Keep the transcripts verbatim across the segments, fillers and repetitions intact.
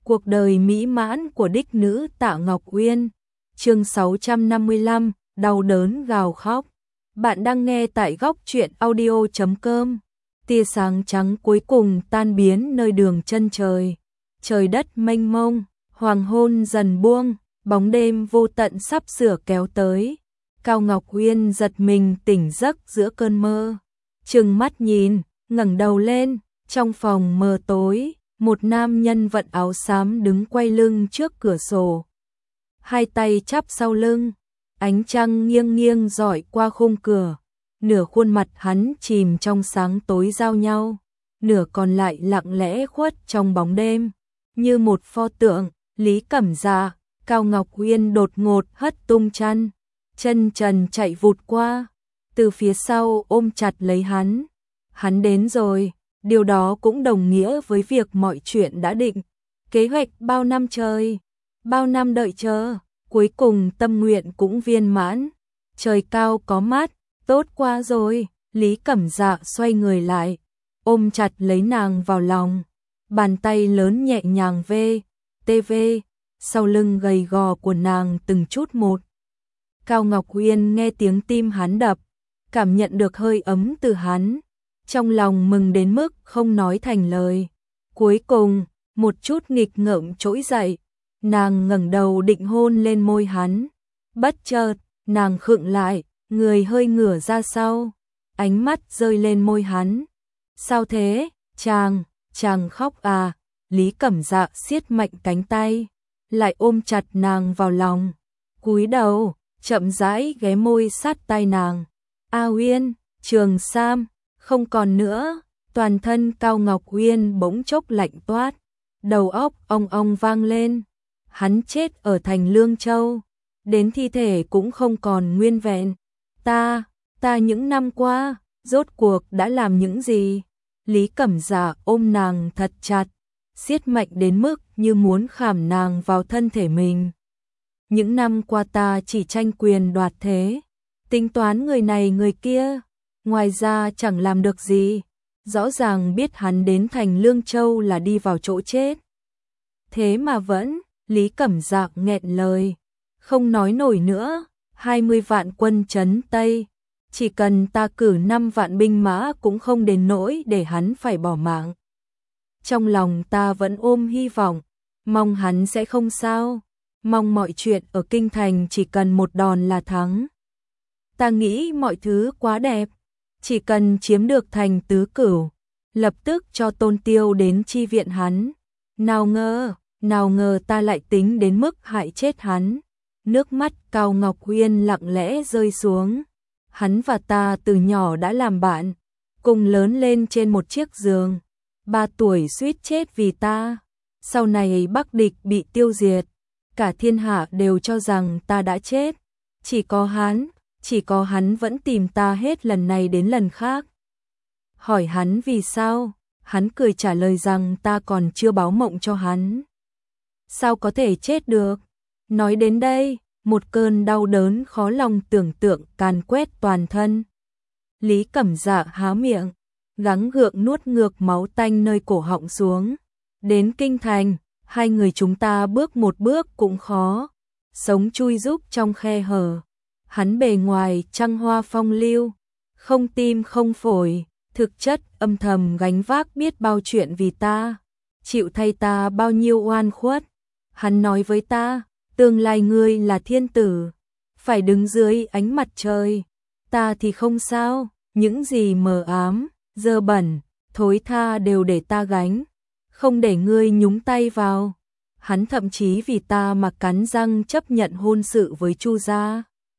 Cuộc đời mỹ mãn của đích nữ Tạ Ngọc Uyên. Chương sáu trăm năm mươi lăm, đau đớn gào khóc. Bạn đang nghe tại góc truyện audio chấm com. Tia sáng trắng cuối cùng tan biến nơi đường chân trời. Trời đất mênh mông, hoàng hôn dần buông, bóng đêm vô tận sắp sửa kéo tới. Cao Ngọc Uyên giật mình tỉnh giấc giữa cơn mơ. Trừng mắt nhìn, ngẩng đầu lên, trong phòng mờ tối, một nam nhân vận áo xám đứng quay lưng trước cửa sổ. Hai tay chắp sau lưng, ánh trăng nghiêng nghiêng rọi qua khung cửa. Nửa khuôn mặt hắn chìm trong sáng tối giao nhau, nửa còn lại lặng lẽ khuất trong bóng đêm. Như một pho tượng, Lý Cẩm Dạ, Cao Ngọc Uyên đột ngột hất tung chăn, chân trần chạy vụt qua, từ phía sau ôm chặt lấy hắn. Hắn đến rồi, điều đó cũng đồng nghĩa với việc mọi chuyện đã định. Kế hoạch bao năm trời, bao năm đợi chờ, cuối cùng tâm nguyện cũng viên mãn. Trời cao có mắt, tốt quá rồi. Lý Cẩm Dạ xoay người lại, ôm chặt lấy nàng vào lòng. Bàn tay lớn nhẹ nhàng vê, tê vê, sau lưng gầy gò của nàng từng chút một. Cao Ngọc Uyên nghe tiếng tim hắn đập, cảm nhận được hơi ấm từ hắn. Trong lòng mừng đến mức không nói thành lời. Cuối cùng, một chút nghịch ngợm trỗi dậy, nàng ngẩng đầu định hôn lên môi hắn. Bất chợt, nàng khựng lại, người hơi ngửa ra sau, ánh mắt rơi lên môi hắn. Sao thế, chàng, chàng khóc à? Lý Cẩm Dạ siết mạnh cánh tay, lại ôm chặt nàng vào lòng. Cúi đầu, chậm rãi ghé môi sát tai nàng. A Uyên, Trường Sam, không còn nữa. Toàn thân Cao Ngọc Uyên bỗng chốc lạnh toát, đầu óc ong ong vang lên. Hắn chết ở thành Lương Châu, đến thi thể cũng không còn nguyên vẹn. Ta, ta những năm qua, rốt cuộc đã làm những gì? Lý Cẩm Dạ ôm nàng thật chặt, siết mạnh đến mức như muốn khảm nàng vào thân thể mình. Những năm qua ta chỉ tranh quyền đoạt thế, tính toán người này người kia, ngoài ra chẳng làm được gì. Rõ ràng biết hắn đến thành Lương Châu là đi vào chỗ chết. Thế mà vẫn, Lý Cẩm Dạ nghẹn lời, không nói nổi nữa. Hai mươi vạn quân trấn Tây, chỉ cần ta cử năm vạn binh mã cũng không đến nỗi để hắn phải bỏ mạng. Trong lòng ta vẫn ôm hy vọng, mong hắn sẽ không sao, mong mọi chuyện ở kinh thành chỉ cần một đòn là thắng. Ta nghĩ mọi thứ quá đẹp, chỉ cần chiếm được thành Tứ Cửu, lập tức cho Tôn Tiêu đến chi viện hắn. Nào ngờ, nào ngờ ta lại tính đến mức hại chết hắn. Nước mắt Cao Ngọc Uyên lặng lẽ rơi xuống. Hắn và ta từ nhỏ đã làm bạn, cùng lớn lên trên một chiếc giường. Ba tuổi suýt chết vì ta. Sau này Bắc địch bị tiêu diệt, cả thiên hạ đều cho rằng ta đã chết. Chỉ có hắn, chỉ có hắn vẫn tìm ta hết lần này đến lần khác. Hỏi hắn vì sao, hắn cười trả lời rằng ta còn chưa báo mộng cho hắn. Sao có thể chết được? Nói đến đây, một cơn đau đớn khó lòng tưởng tượng càn quét toàn thân. Lý Cẩm Dạ há miệng, gắng gượng nuốt ngược máu tanh nơi cổ họng xuống. Đến kinh thành, hai người chúng ta bước một bước cũng khó, sống chui rúc trong khe hở. Hắn bề ngoài trăng hoa phong lưu, không tim không phổi, thực chất âm thầm gánh vác biết bao chuyện vì ta, chịu thay ta bao nhiêu oan khuất. Hắn nói với ta, tương lai ngươi là thiên tử, phải đứng dưới ánh mặt trời. Ta thì không sao, những gì mờ ám, dơ bẩn, thối tha đều để ta gánh, không để ngươi nhúng tay vào. Hắn thậm chí vì ta mà cắn răng chấp nhận hôn sự với Chu gia.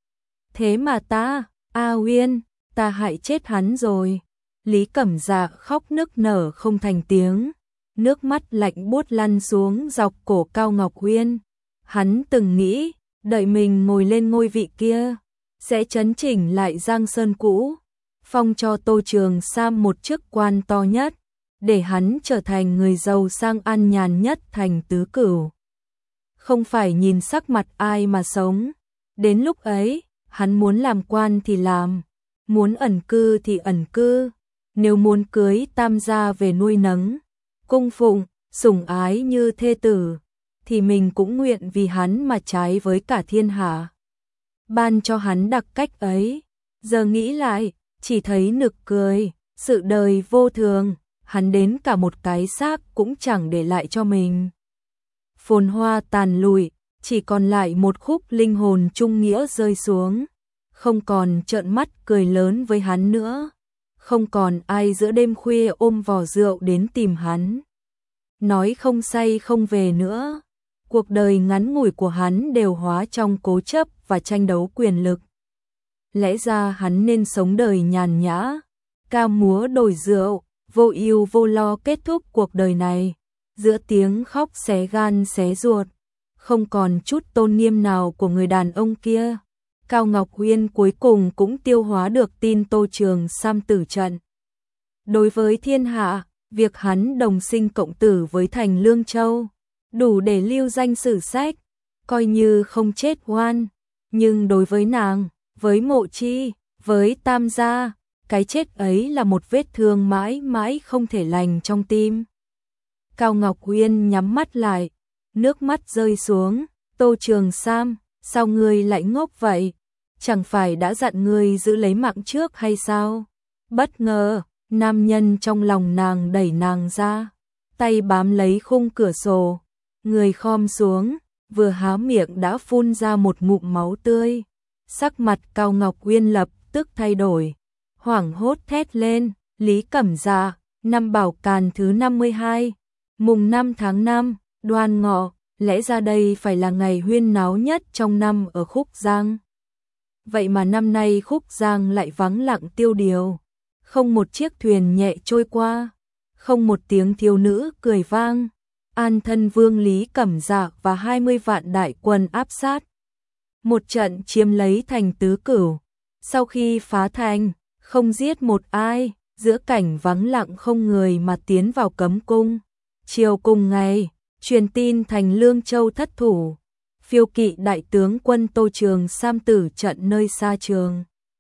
Thế mà ta, A Uyên, ta hại chết hắn rồi. Lý Cẩm Dạ khóc nức nở không thành tiếng, nước mắt lạnh buốt lăn xuống dọc cổ Cao Ngọc Uyên. Hắn từng nghĩ, đợi mình ngồi lên ngôi vị kia, sẽ chấn chỉnh lại Giang Sơn cũ, phong cho Tô Trường Sam một chức quan to nhất, để hắn trở thành người giàu sang an nhàn nhất thành Tứ Cửu. Không phải nhìn sắc mặt ai mà sống. Đến lúc ấy, hắn muốn làm quan thì làm, muốn ẩn cư thì ẩn cư, nếu muốn cưới tam gia về nuôi nấng, cung phụng, sủng ái như thê tử, thì mình cũng nguyện vì hắn mà trái với cả thiên hạ. Ban cho hắn đặc cách ấy, giờ nghĩ lại, chỉ thấy nực cười, sự đời vô thường, hắn đến cả một cái xác cũng chẳng để lại cho mình. Phồn hoa tàn lụi, chỉ còn lại một khúc linh hồn trung nghĩa rơi xuống, không còn trợn mắt cười lớn với hắn nữa, không còn ai giữa đêm khuya ôm vò rượu đến tìm hắn. Nói không say không về nữa, cuộc đời ngắn ngủi của hắn đều hóa trong cố chấp và tranh đấu quyền lực. Lẽ ra hắn nên sống đời nhàn nhã, ca múa đổi rượu, vô ưu vô lo kết thúc cuộc đời này, giữa tiếng khóc xé gan xé ruột, không còn chút tôn nghiêm nào của người đàn ông kia. Cao Ngọc Uyên cuối cùng cũng tiêu hóa được tin Tô Trường Sam tử trận. Đối với thiên hạ, việc hắn đồng sinh cộng tử với Thành Lương Châu, đủ để lưu danh sử sách, coi như không chết oan. Nhưng đối với nàng, với Mộ Chi, với Tam gia, cái chết ấy là một vết thương mãi mãi không thể lành trong tim. Cao Ngọc Uyên nhắm mắt lại, nước mắt rơi xuống. Tô Trường Sam, sao ngươi lại ngốc vậy? Chẳng phải đã dặn ngươi giữ lấy mạng trước hay sao? Bất ngờ, nam nhân trong lòng nàng đẩy nàng ra, tay bám lấy khung cửa sổ, người khom xuống, vừa há miệng đã phun ra một ngụm máu tươi. Sắc mặt Cao Ngọc Uyên lập tức thay đổi, hoảng hốt thét lên, Lý Cẩm Dạ, năm Bảo Càn thứ năm mươi hai, mùng năm tháng năm, Đoan Ngọ, lẽ ra đây phải là ngày huyên náo nhất trong năm ở Khúc Giang. Vậy mà năm nay Khúc Giang lại vắng lặng tiêu điều, không một chiếc thuyền nhẹ trôi qua, không một tiếng thiếu nữ cười vang. An thân vương Lý Cẩm Dạ và hai mươi vạn đại quân áp sát, một trận chiếm lấy thành Tứ Cửu. Sau khi phá thành, không giết một ai, giữa cảnh vắng lặng không người mà tiến vào cấm cung. Chiều cùng ngày, truyền tin Thành Lương Châu thất thủ, phiêu kỵ đại tướng quân Tô Trường Sam tử trận nơi xa trường.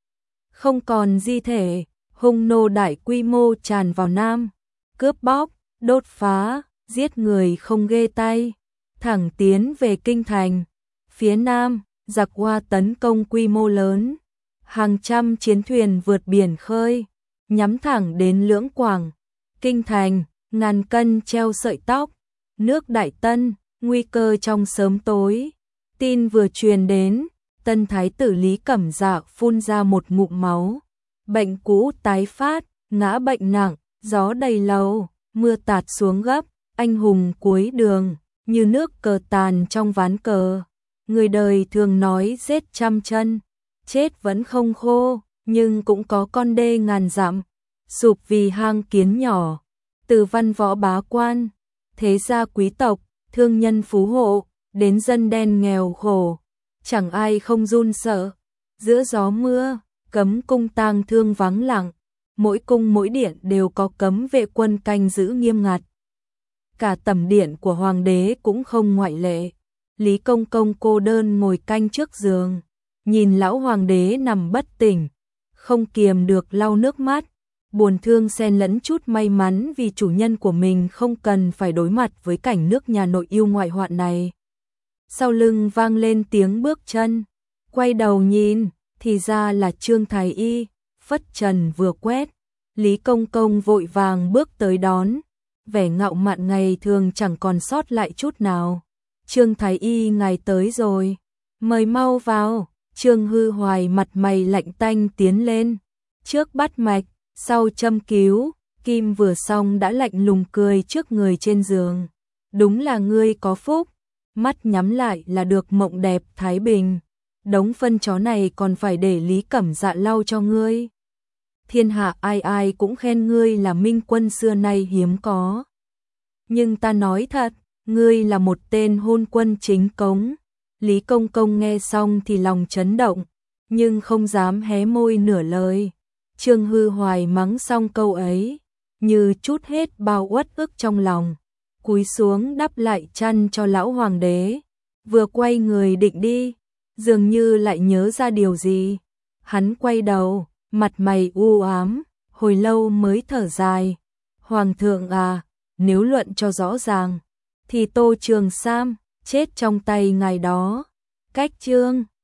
Không còn di thể, hung nô đại quy mô tràn vào Nam, cướp bóc, đốt phá, giết người không ghê tay, thẳng tiến về kinh thành. Phía Nam, giặc Hoa tấn công quy mô lớn, hàng trăm chiến thuyền vượt biển khơi, nhắm thẳng đến Lưỡng Quảng. Kinh thành, ngàn cân treo sợi tóc, nước Đại Tân, nguy cơ trong sớm tối. Tin vừa truyền đến, tân thái tử Lý Cẩm Dạ phun ra một ngụm máu, bệnh cũ tái phát, ngã bệnh nặng, gió đầy lầu, mưa tạt xuống gấp, anh hùng cuối đường, như nước cờ tàn trong ván cờ. Người đời thường nói giết trăm chân, chết vẫn không khô, nhưng cũng có con đê ngàn dặm, sụp vì hang kiến nhỏ. Từ văn võ bá quan, thế gia quý tộc, thương nhân phú hộ, đến dân đen nghèo khổ, chẳng ai không run sợ. Giữa gió mưa, cấm cung tang thương vắng lặng, mỗi cung mỗi điện đều có cấm vệ quân canh giữ nghiêm ngặt. Cả tẩm điện của hoàng đế cũng không ngoại lệ. Lý Công Công cô đơn ngồi canh trước giường, nhìn lão hoàng đế nằm bất tỉnh, không kiềm được lau nước mắt, buồn thương xen lẫn chút may mắn vì chủ nhân của mình không cần phải đối mặt với cảnh nước nhà nội yêu ngoại hoạn này. Sau lưng vang lên tiếng bước chân, quay đầu nhìn, thì ra là Trương Thái Y, phất trần vừa quét. Lý Công Công vội vàng bước tới đón, vẻ ngạo mạn ngày thường chẳng còn sót lại chút nào. Trương Thái Y ngài tới rồi, mời mau vào. Trương Hư Hoài mặt mày lạnh tanh tiến lên, trước bắt mạch, sau châm cứu, kim vừa xong đã lạnh lùng cười trước người trên giường. Đúng là ngươi có phúc, mắt nhắm lại là được mộng đẹp thái bình. Đống phân chó này còn phải để Lý Cẩm Dạ lau cho ngươi. Thiên hạ ai ai cũng khen ngươi là minh quân xưa nay hiếm có. Nhưng ta nói thật, ngươi là một tên hôn quân chính cống. Lý Công Công nghe xong thì lòng chấn động, nhưng không dám hé môi nửa lời. Trương Hư Hoài mắng xong câu ấy, như chút hết bao uất ức trong lòng, cúi xuống đắp lại chăn cho lão hoàng đế. Vừa quay người định đi, dường như lại nhớ ra điều gì. Hắn quay đầu, mặt mày u ám, hồi lâu mới thở dài. Hoàng thượng à, nếu luận cho rõ ràng, thì Tô Trường Sam chết trong tay ngài đó. Cách chương